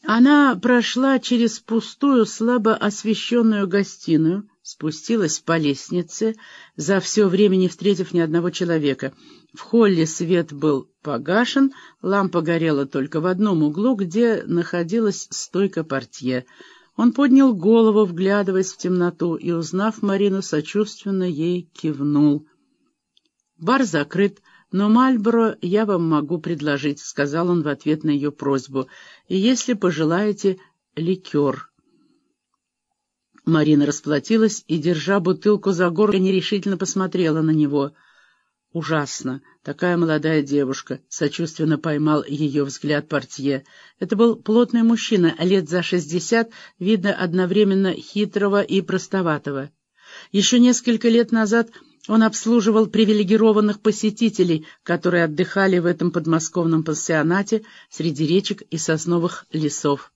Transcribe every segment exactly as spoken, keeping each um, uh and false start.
Она прошла через пустую, слабо освещенную гостиную, спустилась по лестнице, за все время не встретив ни одного человека. В холле свет был погашен, лампа горела только в одном углу, где находилась стойка портье. Он поднял голову, вглядываясь в темноту, и, узнав Марину, сочувственно ей кивнул. «Бар закрыт, но Мальборо я вам могу предложить», — сказал он в ответ на ее просьбу, — «и если пожелаете, ликер». Марина расплатилась и, держа бутылку за горло, нерешительно посмотрела на него. «Ужасно! Такая молодая девушка!» — сочувственно поймал ее взгляд портье. Это был плотный мужчина, лет за шестьдесят, видно одновременно хитрого и простоватого. Еще несколько лет назад он обслуживал привилегированных посетителей, которые отдыхали в этом подмосковном пансионате среди речек и сосновых лесов.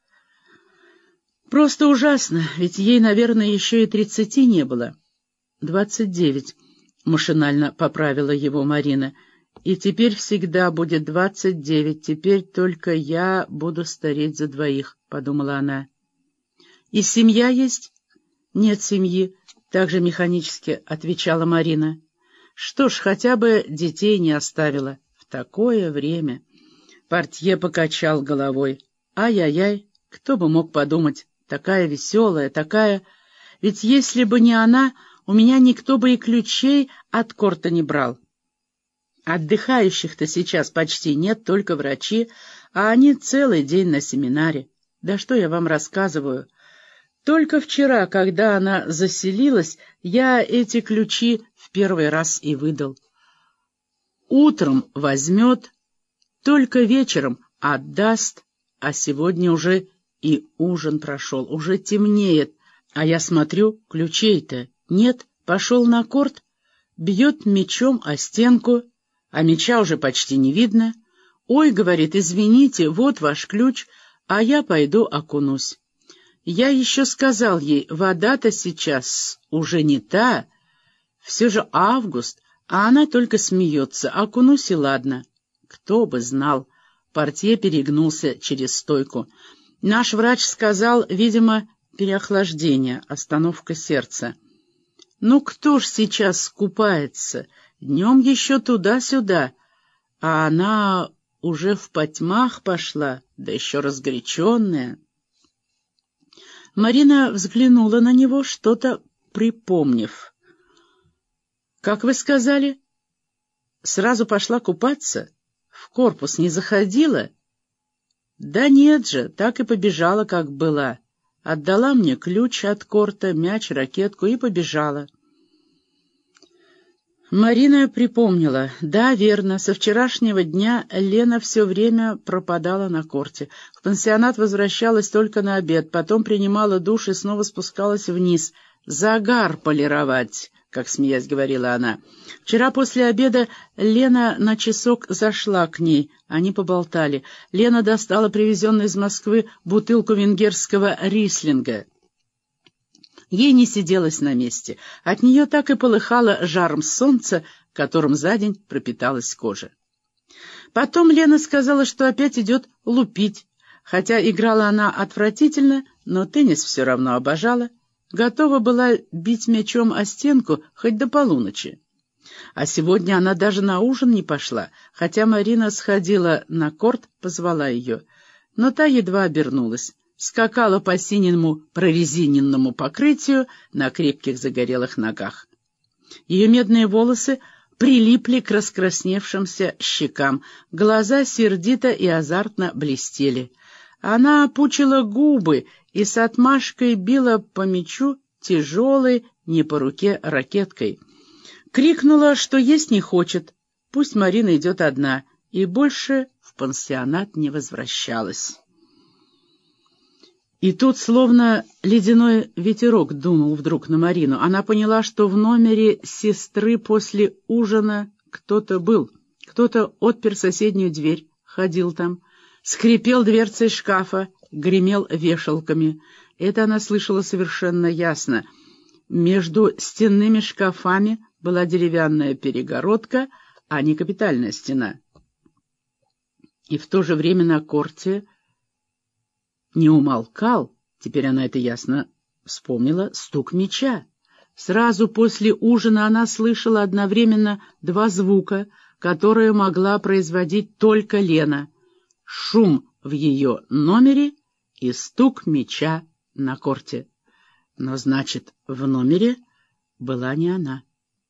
«Просто ужасно, ведь ей, наверное, еще и тридцати не было». «Двадцать девять», — машинально поправила его Марина. «И теперь всегда будет двадцать девять, теперь только я буду стареть за двоих», — подумала она. «И семья есть?» «Нет семьи», — также механически отвечала Марина. «Что ж, хотя бы детей не оставила. В такое время». Портье покачал головой. «Ай-яй-яй, кто бы мог подумать, такая веселая, такая... Ведь если бы не она, у меня никто бы и ключей от корта не брал. Отдыхающих-то сейчас почти нет, только врачи, а они целый день на семинаре. Да что я вам рассказываю? Только вчера, когда она заселилась, я эти ключи в первый раз и выдал. Утром возьмет, только вечером отдаст, а сегодня уже и ужин прошел, уже темнеет, а я смотрю, ключей-то нет, пошел на корт, бьет мечом о стенку, а меча уже почти не видно. «Ой, — говорит, — извините, вот ваш ключ, а я пойду окунусь». Я еще сказал ей, вода-то сейчас уже не та, все же август, а она только смеется, окунусь и ладно. Кто бы знал, портье перегнулся через стойку. Наш врач сказал, видимо, переохлаждение, остановка сердца. Ну кто ж сейчас скупается? Днем еще туда-сюда, а она уже в потьмах пошла, да еще разгоряченная. Марина взглянула на него, что-то припомнив. «Как вы сказали? Сразу пошла купаться? В корпус не заходила?» «Да нет же, так и побежала, как была. Отдала мне ключ от корта, мяч, ракетку и побежала». Марина припомнила. Да, верно, со вчерашнего дня Лена все время пропадала на корте. В пансионат возвращалась только на обед, потом принимала душ и снова спускалась вниз. «Загар полировать», как смеясь говорила она. Вчера после обеда Лена на часок зашла к ней. Они поболтали. Лена достала привезенную из Москвы бутылку венгерского рислинга. Ей не сиделось на месте. От нее так и полыхало жаром солнца, которым за день пропиталась кожа. Потом Лена сказала, что опять идет лупить. Хотя играла она отвратительно, но теннис все равно обожала. Готова была бить мячом о стенку хоть до полуночи. А сегодня она даже на ужин не пошла, хотя Марина сходила на корт, позвала ее. Но та едва обернулась. Скакала по синему прорезиненному покрытию на крепких загорелых ногах. Ее медные волосы прилипли к раскрасневшимся щекам, глаза сердито и азартно блестели. Она опучила губы и с отмашкой била по мячу тяжелой, не по руке, ракеткой. Крикнула, что есть не хочет, пусть Марина идет одна, и больше в пансионат не возвращалась. И тут словно ледяной ветерок дунул вдруг на Марину. Она поняла, что в номере сестры после ужина кто-то был. Кто-то отпер соседнюю дверь, ходил там, скрипел дверцей шкафа, гремел вешалками. Это она слышала совершенно ясно. Между стенными шкафами была деревянная перегородка, а не капитальная стена. И в то же время на корте не умолкал, теперь она это ясно вспомнила, стук мяча. Сразу после ужина она слышала одновременно два звука, которые могла производить только Лена: шум в ее номере и стук мяча на корте. Но, значит, в номере была не она.